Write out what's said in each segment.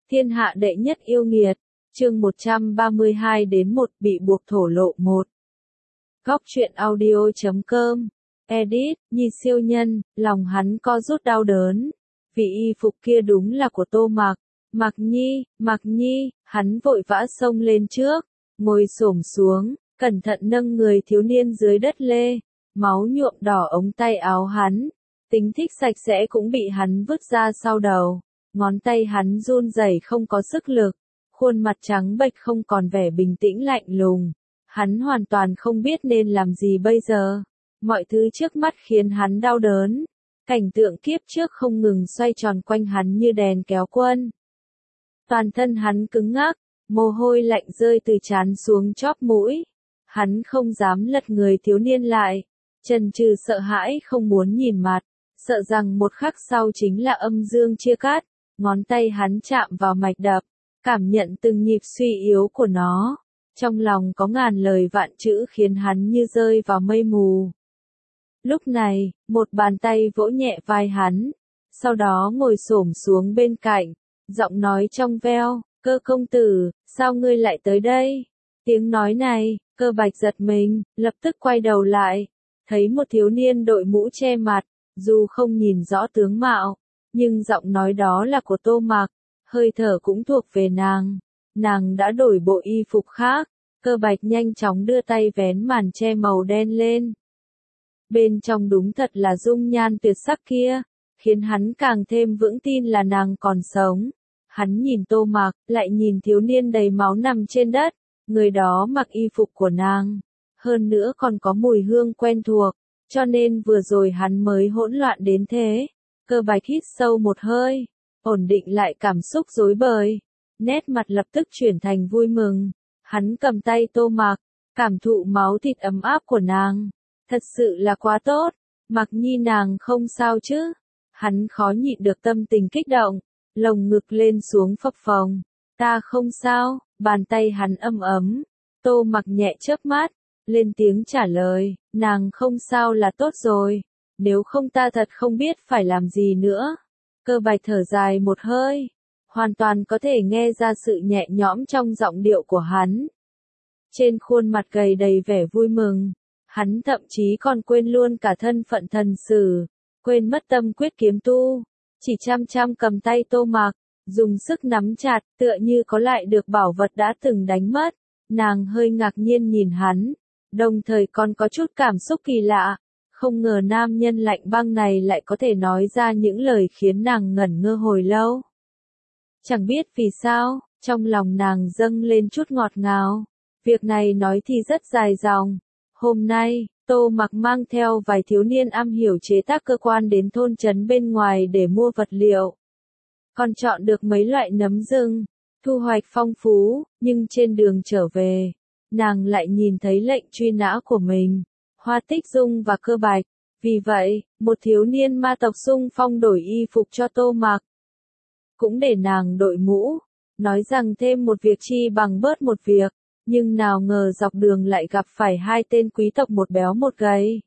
Thiên hạ đệ nhất yêu nghiệt, chương 132 đến 1 bị buộc thổ lộ 1. Góc truyện audio.com, edit, Nhi siêu nhân, lòng hắn co rút đau đớn. Vị y phục kia đúng là của Tô Mạc. Mạc Nhi, hắn vội vã xông lên trước, ngồi xổm xuống, cẩn thận nâng người thiếu niên dưới đất lê, máu nhuộm đỏ ống tay áo hắn, tính thích sạch sẽ cũng bị hắn vứt ra sau đầu. Ngón tay hắn run rẩy không có sức lực, khuôn mặt trắng bệch không còn vẻ bình tĩnh lạnh lùng. Hắn hoàn toàn không biết nên làm gì bây giờ. Mọi thứ trước mắt khiến hắn đau đớn. Cảnh tượng kiếp trước không ngừng xoay tròn quanh hắn như đèn kéo quân. Toàn thân hắn cứng ngắc, mồ hôi lạnh rơi từ trán xuống chóp mũi. Hắn không dám lật người thiếu niên lại, chần chừ sợ hãi không muốn nhìn mặt, sợ rằng một khắc sau chính là âm dương chia cắt. Ngón tay hắn chạm vào mạch đập, cảm nhận từng nhịp suy yếu của nó. Trong lòng có ngàn lời vạn chữ khiến hắn như rơi vào mây mù. Lúc này, một bàn tay vỗ nhẹ vai hắn, sau đó ngồi xổm xuống bên cạnh, giọng nói trong veo, Cơ công tử, sao ngươi lại tới đây? Tiếng nói này, Cơ Bạch giật mình, lập tức quay đầu lại, thấy một thiếu niên đội mũ che mặt, dù không nhìn rõ tướng mạo, nhưng giọng nói đó là của Tô Mạc, hơi thở cũng thuộc về nàng. Nàng đã đổi bộ y phục khác, Cơ Bạch nhanh chóng đưa tay vén màn che màu đen lên. Bên trong đúng thật là dung nhan tuyệt sắc kia, khiến hắn càng thêm vững tin là nàng còn sống. Hắn nhìn Tô Mạc, lại nhìn thiếu niên đầy máu nằm trên đất, người đó mặc y phục của nàng, hơn nữa còn có mùi hương quen thuộc, cho nên vừa rồi hắn mới hỗn loạn đến thế. Cơ Bạch hít sâu một hơi, ổn định lại cảm xúc rối bời, nét mặt lập tức chuyển thành vui mừng. Hắn cầm tay Tô Mạc, cảm thụ máu thịt ấm áp của nàng. Thật sự là quá tốt, Mạc Nhi nàng không sao chứ? Hắn khó nhịn được tâm tình kích động, lồng ngực lên xuống phập phồng. Ta không sao, bàn tay hắn ấm ấm. Tô Mạc nhẹ chớp mắt, lên tiếng trả lời, nàng không sao là tốt rồi. Nếu không ta thật không biết phải làm gì nữa. Cơ Bạch thở dài một hơi, hoàn toàn có thể nghe ra sự nhẹ nhõm trong giọng điệu của hắn. Trên khuôn mặt gầy đầy vẻ vui mừng, hắn thậm chí còn quên luôn cả thân phận thần sử, quên mất tâm quyết kiếm tu, chỉ chăm chăm cầm tay Tô Mạc, dùng sức nắm chặt, tựa như có lại được bảo vật đã từng đánh mất. Nàng hơi ngạc nhiên nhìn hắn, đồng thời còn có chút cảm xúc kỳ lạ. Không ngờ nam nhân lạnh băng này lại có thể nói ra những lời khiến nàng ngẩn ngơ hồi lâu. Chẳng biết vì sao, trong lòng nàng dâng lên chút ngọt ngào. Việc này nói thì rất dài dòng. Hôm nay, Tô Mạc mang theo vài thiếu niên am hiểu chế tác cơ quan đến thôn trấn bên ngoài để mua vật liệu. Còn chọn được mấy loại nấm rừng, thu hoạch phong phú, nhưng trên đường trở về, nàng lại nhìn thấy lệnh truy nã của mình. Hoa Tích Dung và Cơ Bạch. Vì vậy, một thiếu niên ma tộc xung phong đổi y phục cho Tô Mạc. Cũng để nàng đội mũ, nói rằng thêm một việc chi bằng bớt một việc, nhưng nào ngờ dọc đường lại gặp phải hai tên quý tộc một béo một gầy.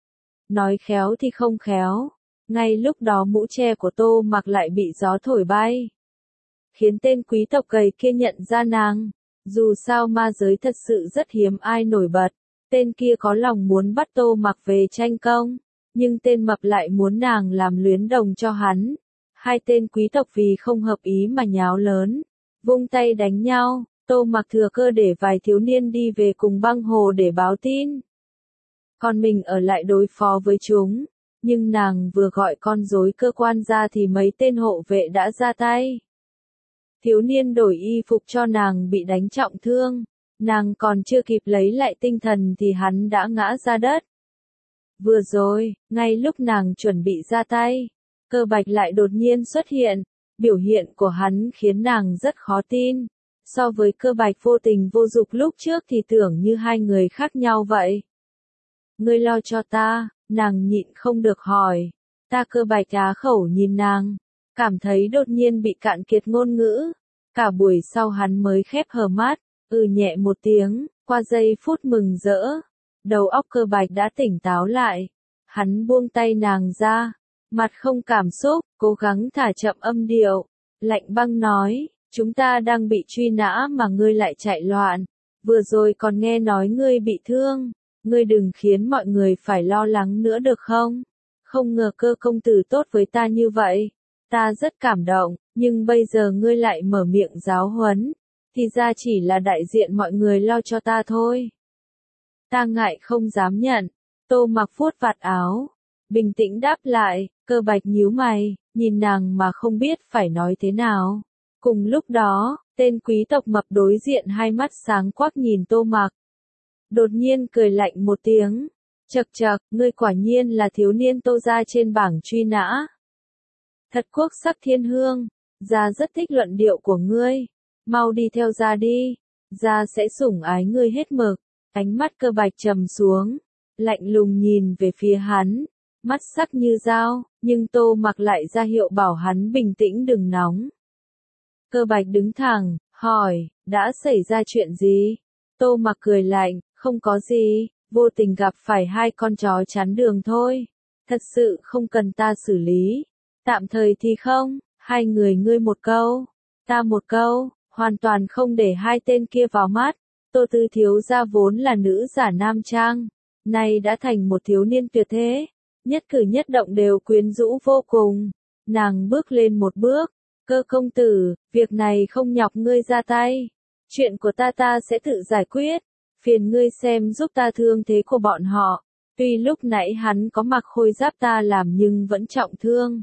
Nói khéo thì không khéo, ngay lúc đó mũ che của Tô Mạc lại bị gió thổi bay, khiến tên quý tộc gầy kia nhận ra nàng. Dù sao ma giới thật sự rất hiếm ai nổi bật. Tên kia có lòng muốn bắt Tô Mạc về tranh công, nhưng tên mập lại muốn nàng làm luyến đồng cho hắn. Hai tên quý tộc vì không hợp ý mà nháo lớn, vung tay đánh nhau. Tô Mạc thừa cơ để vài thiếu niên đi về cùng băng hồ để báo tin. Còn mình ở lại đối phó với chúng, nhưng nàng vừa gọi con rối cơ quan ra thì mấy tên hộ vệ đã ra tay. Thiếu niên đổi y phục cho nàng bị đánh trọng thương. Nàng còn chưa kịp lấy lại tinh thần thì hắn đã ngã ra đất. Vừa rồi, ngay lúc nàng chuẩn bị ra tay, Cơ Bạch lại đột nhiên xuất hiện. Biểu hiện của hắn khiến nàng rất khó tin. So với Cơ Bạch vô tình vô dục lúc trước thì tưởng như hai người khác nhau vậy. Ngươi lo cho ta, nàng nhịn không được hỏi. Ta Cơ Bạch á khẩu nhìn nàng, cảm thấy đột nhiên bị cạn kiệt ngôn ngữ. Cả buổi sau hắn mới khép hờ mắt. Nhẹ một tiếng, qua giây phút mừng rỡ, đầu óc Cơ Bạch đã tỉnh táo lại. Hắn buông tay nàng ra, mặt không cảm xúc, cố gắng thả chậm âm điệu, lạnh băng nói, Chúng ta đang bị truy nã mà ngươi lại chạy loạn. Vừa rồi còn nghe nói ngươi bị thương. Ngươi đừng khiến mọi người phải lo lắng nữa được không? Không ngờ Cơ công tử tốt với ta như vậy. Ta rất cảm động, nhưng bây giờ ngươi lại mở miệng giáo huấn. Thì ra chỉ là đại diện mọi người lo cho ta thôi. Ta ngại không dám nhận. Tô Mặc vuốt vạt áo. Bình tĩnh đáp lại, Cơ Bạch nhíu mày, nhìn nàng mà không biết phải nói thế nào. Cùng lúc đó, tên quý tộc mập đối diện hai mắt sáng quắc nhìn Tô Mặc. Đột nhiên cười lạnh một tiếng. Chậc chậc, ngươi quả nhiên là thiếu niên Tô gia trên bảng truy nã. Thật quốc sắc thiên hương, gia rất thích luận điệu của ngươi. Mau đi theo gia đi, gia sẽ sủng ái ngươi hết mực. Ánh mắt Cơ Bạch trầm xuống, lạnh lùng nhìn về phía hắn, mắt sắc như dao, nhưng Tô Mặc lại ra hiệu bảo hắn bình tĩnh đừng nóng. Cơ Bạch đứng thẳng, hỏi, đã xảy ra chuyện gì? Tô Mặc cười lạnh, không có gì, vô tình gặp phải hai con chó chắn đường thôi. Thật sự không cần ta xử lý. Tạm thời thì không, hai người ngươi một câu, ta một câu, hoàn toàn không để hai tên kia vào mắt. Tô Tư thiếu gia vốn là nữ giả nam trang, nay đã thành một thiếu niên tuyệt thế, nhất cử nhất động đều quyến rũ vô cùng. Nàng bước lên một bước, Cơ công tử, việc này không nhọc ngươi ra tay, chuyện của ta sẽ tự giải quyết, phiền ngươi xem giúp ta thương thế của bọn họ. Tuy lúc nãy hắn có mặc khôi giáp ta làm nhưng vẫn trọng thương.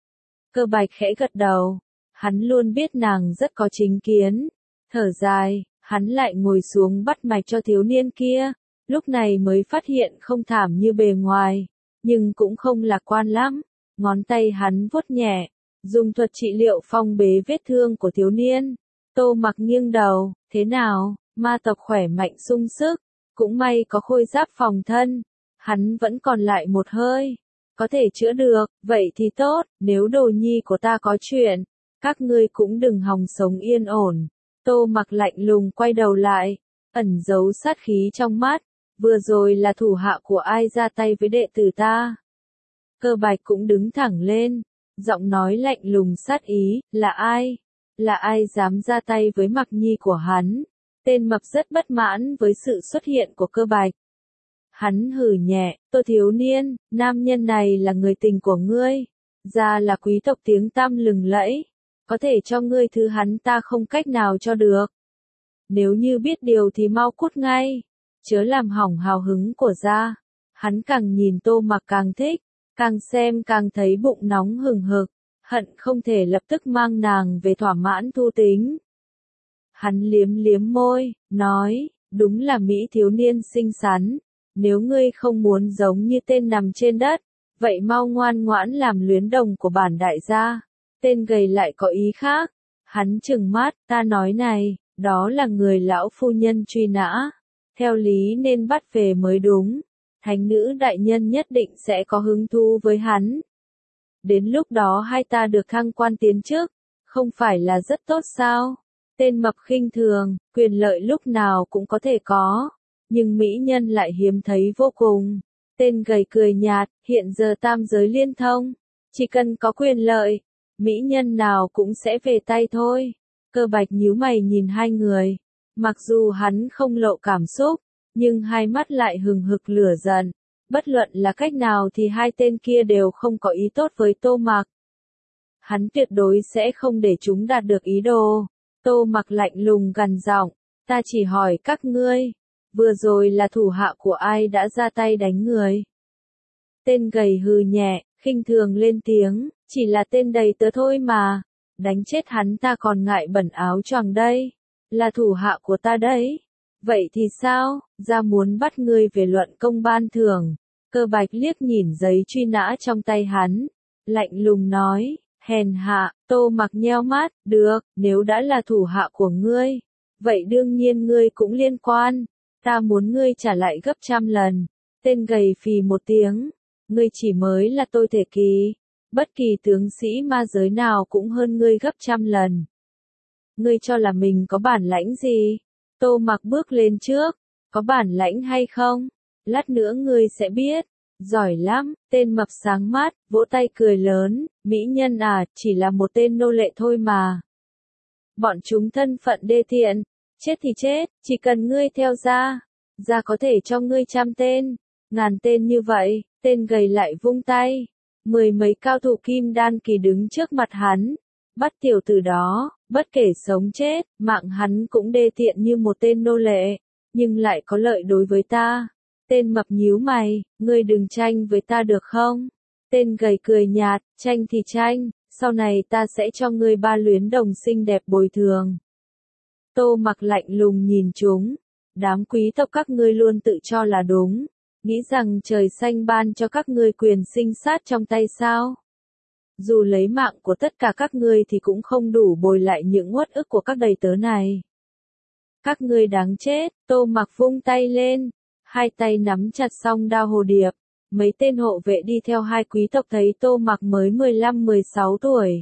Cơ Bạch khẽ gật đầu, hắn luôn biết nàng rất có chính kiến, thở dài. Hắn lại ngồi xuống bắt mạch cho thiếu niên kia, lúc này mới phát hiện không thảm như bề ngoài, nhưng cũng không lạc quan lắm. Ngón tay hắn vuốt nhẹ, dùng thuật trị liệu phong bế vết thương của thiếu niên. Tô Mặc nghiêng đầu, thế nào, ma tộc khỏe mạnh sung sức, cũng may có khôi giáp phòng thân, hắn vẫn còn lại một hơi, có thể chữa được, vậy thì tốt, nếu đồ nhi của ta có chuyện, các ngươi cũng đừng hòng sống yên ổn. Tô Mặc lạnh lùng quay đầu lại, ẩn giấu sát khí trong mắt, vừa rồi là thủ hạ của ai ra tay với đệ tử ta. Cơ Bạch cũng đứng thẳng lên, giọng nói lạnh lùng sát ý, là ai? Là ai dám ra tay với Mặc nhi của hắn? Tên mập rất bất mãn với sự xuất hiện của Cơ Bạch. Hắn hừ nhẹ, Tô thiếu niên, nam nhân này là người tình của ngươi, gia là quý tộc tiếng tăm lừng lẫy. Có thể cho ngươi thứ hắn ta không cách nào cho được. Nếu như biết điều thì mau cút ngay, chớ làm hỏng hào hứng của gia. Hắn càng nhìn Tô Mặc càng thích, càng xem càng thấy bụng nóng hừng hực, hận không thể lập tức mang nàng về thỏa mãn thu tính. Hắn liếm liếm môi, nói, đúng là mỹ thiếu niên xinh xắn, nếu ngươi không muốn giống như tên nằm trên đất, vậy mau ngoan ngoãn làm luyến đồng của bản đại gia. Tên gầy lại có ý khác. Hắn trừng mắt, ta nói này, đó là người lão phu nhân truy nã. Theo lý nên bắt về mới đúng. Thánh nữ đại nhân nhất định sẽ có hứng thú với hắn. Đến lúc đó hai ta được thăng quan tiến chức, không phải là rất tốt sao? Tên mập khinh thường, quyền lợi lúc nào cũng có thể có, nhưng mỹ nhân lại hiếm thấy vô cùng. Tên gầy cười nhạt, hiện giờ tam giới liên thông, chỉ cần có quyền lợi, mỹ nhân nào cũng sẽ về tay thôi. Cơ Bạch nhíu mày nhìn hai người, mặc dù hắn không lộ cảm xúc, nhưng hai mắt lại hừng hực lửa giận. Bất luận là cách nào thì hai tên kia đều không có ý tốt với Tô Mặc. Hắn tuyệt đối sẽ không để chúng đạt được ý đồ. Tô Mặc lạnh lùng gằn giọng, ta chỉ hỏi các ngươi, vừa rồi là thủ hạ của ai đã ra tay đánh người? Tên gầy hừ nhẹ, khinh thường lên tiếng, chỉ là tên đầy tớ thôi mà, đánh chết hắn ta còn ngại bẩn áo choàng đây, là thủ hạ của ta đấy. Vậy thì sao, ra muốn bắt ngươi về luận công ban thưởng. Cơ Bạch liếc nhìn giấy truy nã trong tay hắn, lạnh lùng nói, hèn hạ. Tô Mặc nheo mắt, được, nếu đã là thủ hạ của ngươi, vậy đương nhiên ngươi cũng liên quan, ta muốn ngươi trả lại gấp trăm lần. Tên gầy phì một tiếng, ngươi chỉ mới là tôi thể kỳ, bất kỳ tướng sĩ ma giới nào cũng hơn ngươi gấp trăm lần. Ngươi cho là mình có bản lãnh gì? Tô Mặc bước lên trước, có bản lãnh hay không? Lát nữa ngươi sẽ biết. Giỏi lắm, tên mập sáng mắt, vỗ tay cười lớn, mỹ nhân à, chỉ là một tên nô lệ thôi mà. Bọn chúng thân phận đê tiện, chết thì chết, chỉ cần ngươi theo gia, gia có thể cho ngươi 100 tên, 1000 tên như vậy, tên gầy lại vung tay. 10 mấy cao thủ kim đan kỳ đứng trước mặt hắn, bắt tiểu tử đó, bất kể sống chết, mạng hắn cũng đê tiện như một tên nô lệ, nhưng lại có lợi đối với ta. Tên mập nhíu mày, ngươi đừng tranh với ta được không? Tên gầy cười nhạt, tranh thì tranh, sau này ta sẽ cho ngươi 3 luyến đồng xinh đẹp bồi thường. Tô Mặc lạnh lùng nhìn chúng, đám quý tộc các ngươi luôn tự cho là đúng, nghĩ rằng trời xanh ban cho các ngươi quyền sinh sát trong tay sao? Dù lấy mạng của tất cả các ngươi thì cũng không đủ bồi lại những uất ức của các đầy tớ này. Các ngươi đáng chết, Tô Mặc vung tay lên, hai tay nắm chặt song đao hồ điệp. Mấy tên hộ vệ đi theo hai quý tộc thấy Tô Mặc mới 15-16 tuổi.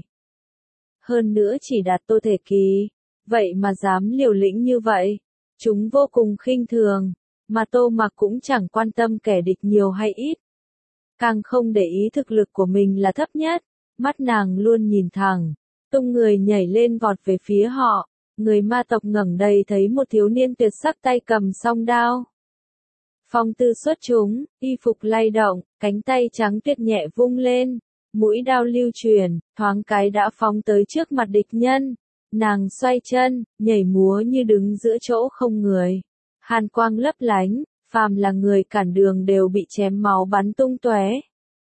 Hơn nữa chỉ đạt tô thể kỳ, vậy mà dám liều lĩnh như vậy. Chúng vô cùng khinh thường, mà Tô Mặc cũng chẳng quan tâm kẻ địch nhiều hay ít. Càng không để ý thực lực của mình là thấp nhất, mắt nàng luôn nhìn thẳng, tung người nhảy lên vọt về phía họ. Người ma tộc ngẩng đầy thấy một thiếu niên tuyệt sắc tay cầm song đao. Phong tư xuất chúng, y phục lay động, cánh tay trắng tuyệt nhẹ vung lên, mũi đao lưu truyền, thoáng cái đã phóng tới trước mặt địch nhân. Nàng xoay chân, nhảy múa như đứng giữa chỗ không người. Hàn quang lấp lánh, phàm là người cản đường đều bị chém máu bắn tung tóe.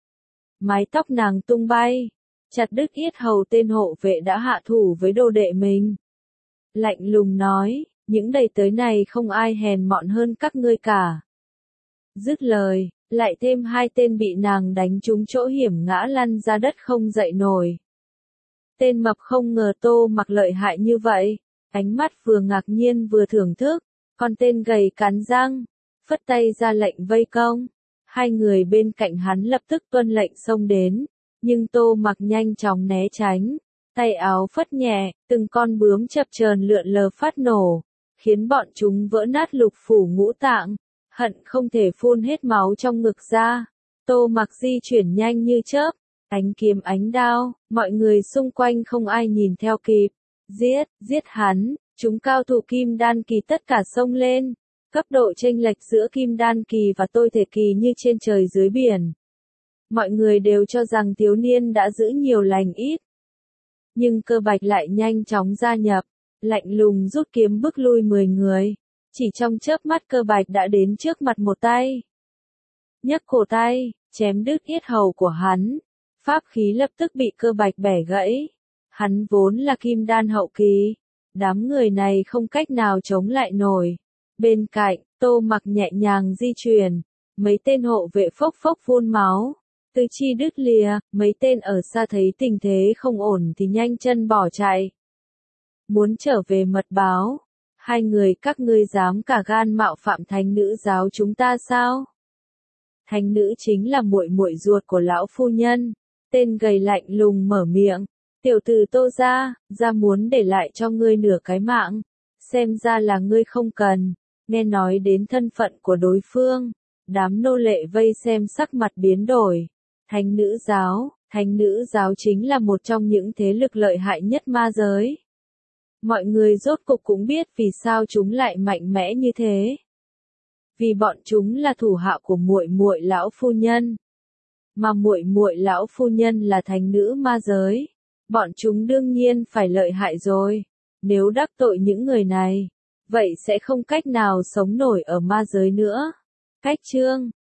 Mái tóc nàng tung bay, chặt đứt yết hầu tên hộ vệ đã hạ thủ với đồ đệ mình. Lạnh lùng nói, những đầy tớ này không ai hèn mọn hơn các ngươi cả. Dứt lời, lại thêm 2 tên bị nàng đánh trúng chỗ hiểm ngã lăn ra đất không dậy nổi. Tên mập không ngờ Tô Mặc lợi hại như vậy, ánh mắt vừa ngạc nhiên vừa thưởng thức, còn tên gầy cắn răng, phất tay ra lệnh vây công. 2 người bên cạnh hắn lập tức tuân lệnh xông đến, nhưng Tô Mặc nhanh chóng né tránh, tay áo phất nhẹ, từng con bướm chập chờn lượn lờ phát nổ, khiến bọn chúng vỡ nát lục phủ ngũ tạng. Hận không thể phun hết máu trong ngực ra. Tô Mặc di chuyển nhanh như chớp, ánh kiếm ánh đao, mọi người xung quanh không ai nhìn theo kịp. Giết hắn, chúng cao thủ kim đan kỳ tất cả xông lên. Cấp độ chênh lệch giữa kim đan kỳ và tôi thể kỳ như trên trời dưới biển. Mọi người đều cho rằng thiếu niên đã giữ nhiều lành ít. Nhưng Cơ Bạch lại nhanh chóng gia nhập, lạnh lùng rút kiếm bức lui 10 người. Chỉ trong chớp mắt Cơ Bạch đã đến trước mặt một tay. Nhấc cổ tay, chém đứt yết hầu của hắn. Pháp khí lập tức bị Cơ Bạch bẻ gãy. Hắn vốn là kim đan hậu kỳ. Đám người này không cách nào chống lại nổi. Bên cạnh, Tô Mặc nhẹ nhàng di chuyển. Mấy tên hộ vệ phốc phốc phun máu. Tứ chi đứt lìa, mấy tên ở xa thấy tình thế không ổn thì nhanh chân bỏ chạy. Muốn trở về mật báo. 2 người các ngươi dám cả gan mạo phạm thánh nữ giáo chúng ta sao? Thánh nữ chính là muội muội ruột của lão phu nhân. Tên gầy lạnh lùng mở miệng. Tiểu tử Tô gia muốn để lại cho ngươi nửa cái mạng. Xem ra là ngươi không cần. Nghe nói đến thân phận của đối phương. Đám nô lệ vây xem sắc mặt biến đổi. Thánh nữ giáo chính là một trong những thế lực lợi hại nhất ma giới. Mọi người rốt cục cũng biết vì sao chúng lại mạnh mẽ như thế. Vì bọn chúng là thủ hạ của muội muội lão phu nhân. Mà muội muội lão phu nhân là thánh nữ ma giới. Bọn chúng đương nhiên phải lợi hại rồi. Nếu đắc tội những người này, vậy sẽ không cách nào sống nổi ở ma giới nữa. Cách chương